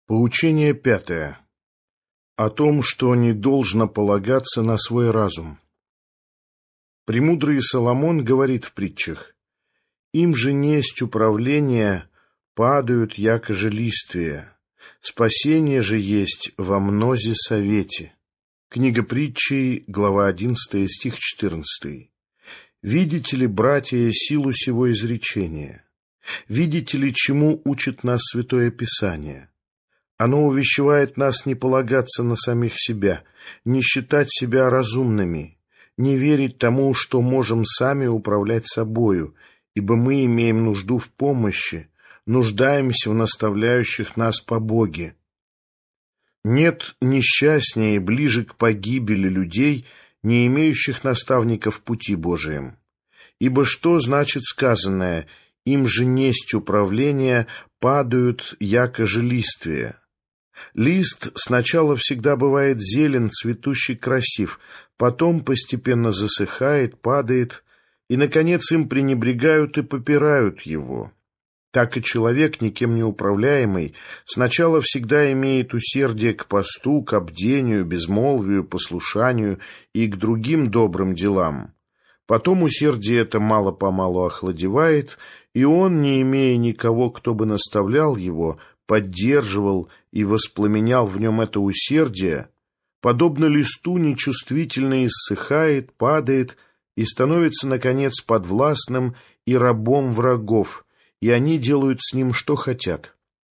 Поучение пятое. О том, что не должно полагаться на свой разум. Премудрый Соломон говорит в притчах: «Им же несть управления падают, яко же листвия, спасение же есть во мнозе совете». Книга притчей, глава 11, стих 14. «Видите ли, братья, силу сего изречения? Видите ли, чему учит нас Святое Писание? Оно увещевает нас не полагаться на самих себя, не считать себя разумными, не верить тому, что можем сами управлять собою, ибо мы имеем нужду в помощи, нуждаемся в наставляющих нас по Боге. Нет несчастнее и ближе к погибели людей, не имеющих наставников в пути Божием. Ибо что значит сказанное: им же несть управления падают, яко же листвия? Лист сначала всегда бывает зелен, цветущий, красив, потом постепенно засыхает, падает, и, наконец, им пренебрегают и попирают его. Так и человек, никем не управляемый, сначала всегда имеет усердие к посту, к бдению, безмолвию, послушанию и к другим добрым делам. Потом усердие это мало-помалу охладевает, и он, не имея никого, кто бы наставлял его, поддерживал и воспламенял в нем это усердие, подобно листу нечувствительно иссыхает, падает и становится, наконец, подвластным и рабом врагов, и они делают с ним, что хотят.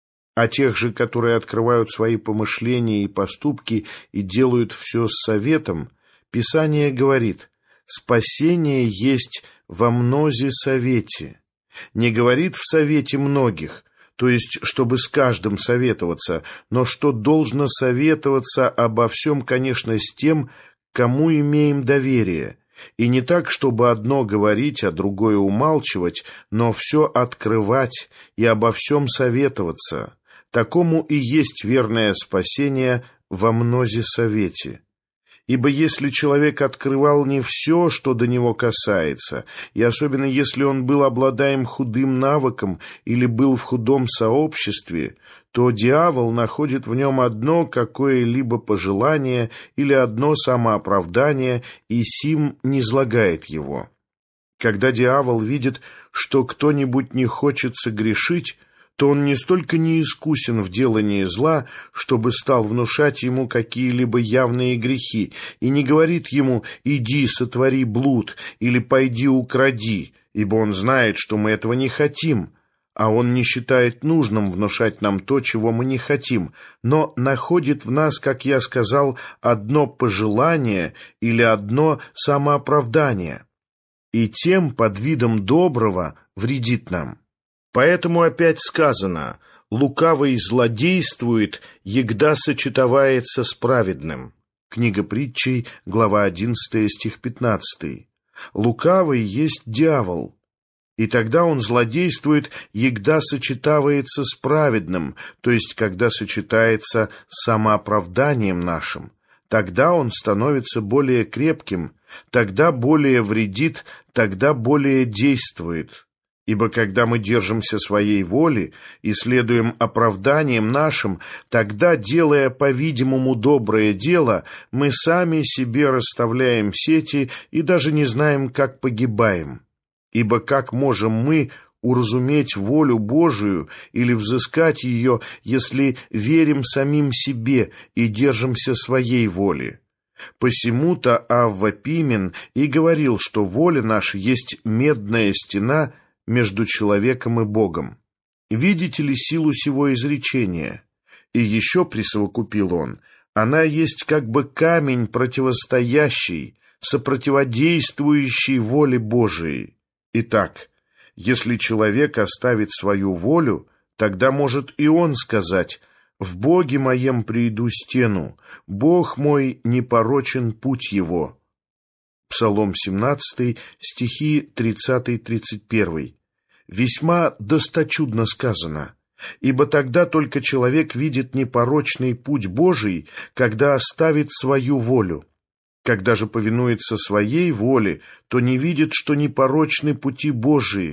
А тех же, которые открывают свои помышления и поступки и делают все с советом, Писание говорит: «Спасение есть во мнозе совете». Не говорит в совете многих, то есть, чтобы с каждым советоваться, но что должно советоваться обо всем, конечно, с тем, кому имеем доверие, и не так, чтобы одно говорить, а другое умалчивать, но все открывать и обо всем советоваться. Такому и есть верное спасение во мнозе совете. Ибо если человек открывал не все, что до него касается, и особенно если он был обладаем худым навыком или был в худом сообществе, то дьявол находит в нем одно какое-либо пожелание или одно самооправдание и сим низлагает его. Когда дьявол видит, что кто-нибудь не хочет согрешить, то он не столько неискусен в делании зла, чтобы стал внушать ему какие-либо явные грехи, и не говорит ему: «Иди, сотвори блуд» или «Пойди, укради», ибо он знает, что мы этого не хотим, а он не считает нужным внушать нам то, чего мы не хотим, но находит в нас, как я сказал, одно пожелание или одно самооправдание, и тем под видом доброго вредит нам. Поэтому опять сказано: «Лукавый злодействует, егда сочетовается с праведным». Книга притчей, глава 11, стих 15. Лукавый есть дьявол, и тогда он злодействует, егда сочетавается с праведным, то есть когда сочетается с самооправданием нашим. Тогда он становится более крепким, тогда более вредит, тогда более действует. Ибо когда мы держимся своей воли и следуем оправданиям нашим, тогда, делая, по-видимому, доброе дело, мы сами себе расставляем сети и даже не знаем, как погибаем. Ибо как можем мы уразуметь волю Божию или взыскать ее, если верим самим себе и держимся своей воли? Посему-то Авва Пимен и говорил, что воля наша есть медная стена между человеком и Богом. Видите ли силу сего изречения? И еще присовокупил он: она есть как бы камень противостоящий, сопротиводействующий воле Божией. Итак, если человек оставит свою волю, тогда может и он сказать: «В Боге моем прииду стену, Бог мой непорочен путь его». Псалом 17, стихи 30-31. Весьма досточудно сказано, ибо тогда только человек видит непорочный путь Божий, когда оставит свою волю. Когда же повинуется своей воле, то не видит, что непорочны пути Божии,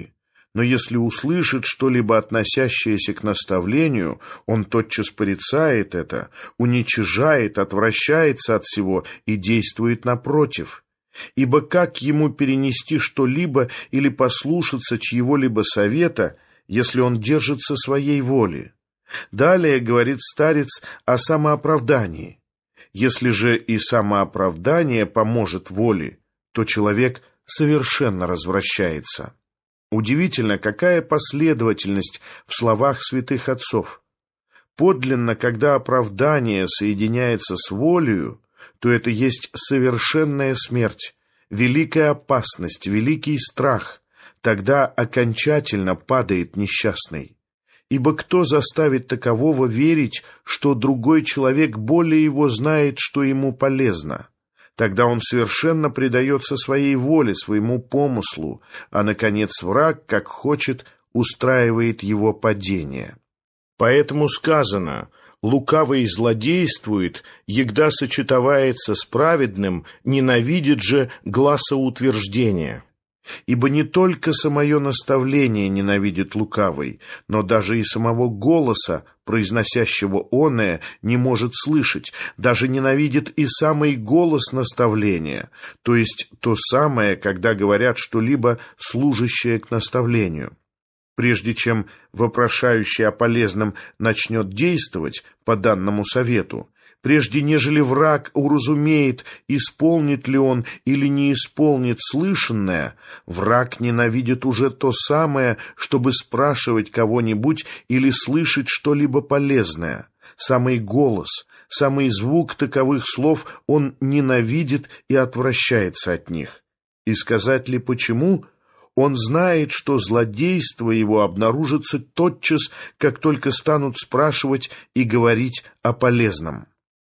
Но если услышит что-либо, относящееся к наставлению, он тотчас порицает это, уничижает, отвращается от всего и действует напротив. Ибо как ему перенести что-либо или послушаться чьего-либо совета, если он держится своей воли? Далее говорит старец о самооправдании. Если же и самооправдание поможет воле, то человек совершенно развращается. Удивительно, какая последовательность в словах святых отцов. Подлинно, когда оправдание соединяется с волею, то это есть совершенная смерть, великая опасность, великий страх. Тогда окончательно падает несчастный. Ибо кто заставит такового верить, что другой человек более его знает, что ему полезно? Тогда он совершенно предается своей воле, своему помыслу, а, наконец, враг, как хочет, устраивает его падение. Поэтому сказано: «Лукавый злодействует, егда сочетовается с праведным, ненавидит же гласоутверждения». Ибо не только самое наставление ненавидит лукавый, но даже и самого голоса, произносящего оное, не может слышать, даже ненавидит и самый голос наставления, то есть то самое, когда говорят что-либо, служащее к наставлению. Прежде чем вопрошающий о полезном начнет действовать по данному совету, прежде нежели враг уразумеет, исполнит ли он или не исполнит слышанное, враг ненавидит уже то самое, чтобы спрашивать кого-нибудь или слышать что-либо полезное. Самый голос, самый звук таковых слов он ненавидит и отвращается от них. И сказать ли почему? Он знает, что злодейство его обнаружится тотчас, как только станут спрашивать и говорить о полезном.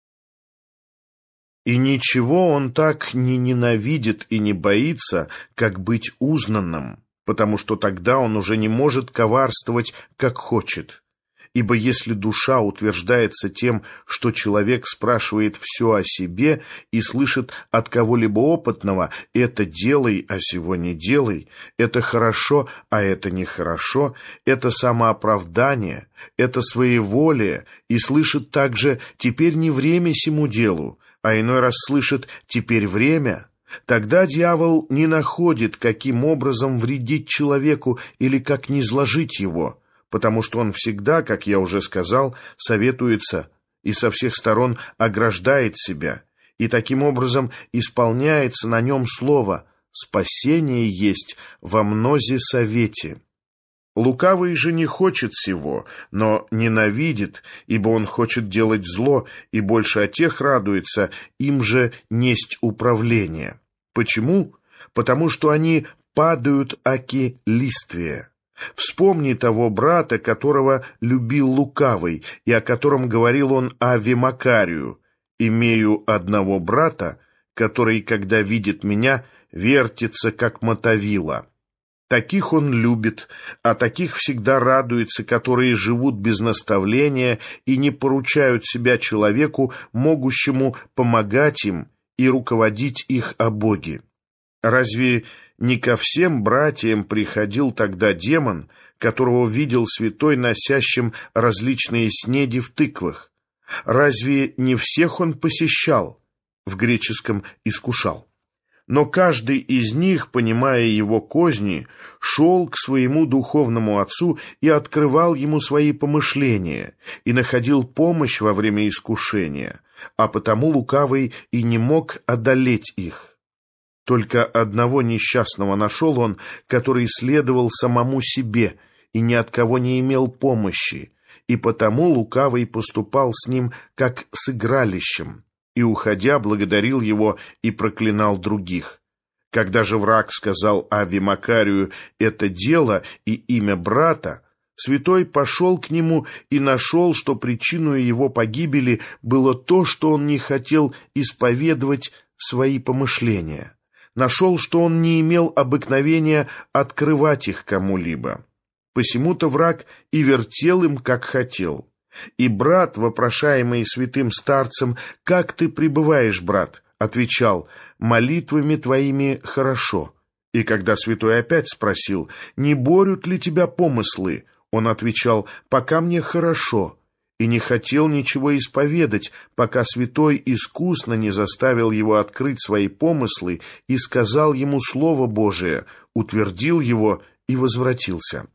И ничего он так не ненавидит и не боится, как быть узнанным, потому что тогда он уже не может коварствовать, как хочет. Ибо если душа утверждается тем, что человек спрашивает все о себе и слышит от кого-либо опытного: «это делай, а сего не делай», «это хорошо, а это нехорошо», «это самооправдание», «это своеволие», и слышит также: «теперь не время сему делу», а иной раз слышит: «теперь время», тогда дьявол не находит, каким образом вредить человеку или как низложить его, потому что он всегда, как я уже сказал, советуется и со всех сторон ограждает себя, и таким образом исполняется на нем слово: «спасение есть во мнозе совете». Лукавый же не хочет сего, но ненавидит, ибо он хочет делать зло, и больше о тех радуется, им же несть управление. Почему? Потому что они падают аки листвие. Вспомни того брата, которого любил лукавый, и о котором говорил он Аве Макарию: «Имею одного брата, который, когда видит меня, вертится, как мотовила». Таких он любит, а таких всегда радуется, которые живут без наставления и не поручают себя человеку, могущему помогать им и руководить их о Боге. Разве не ко всем братьям приходил тогда демон, которого видел святой носящим различные снеди в тыквах? Разве не всех он посещал? В греческом «искушал». Но каждый из них, понимая его козни, шел к своему духовному отцу и открывал ему свои помышления, и находил помощь во время искушения, а потому лукавый и не мог одолеть их. Только одного несчастного нашел он, который следовал самому себе и ни от кого не имел помощи, и потому лукавый поступал с ним как с игралищем, и, уходя, благодарил его и проклинал других. Когда же враг сказал Аве Макарию это дело и имя брата, святой пошел к нему и нашел, что причиной его погибели было то, что он не хотел исповедовать свои помышления. Нашел, что он не имел обыкновения открывать их кому-либо. Посему-то враг и вертел им, как хотел. И брат, вопрошаемый святым старцем: «Как ты пребываешь, брат?» отвечал: «Молитвами твоими хорошо». И когда святой опять спросил: «Не борют ли тебя помыслы?» Он отвечал: «Пока мне хорошо», и не хотел ничего исповедать, пока святой искусно не заставил его открыть свои помыслы и сказал ему Слово Божие, утвердил его и возвратился.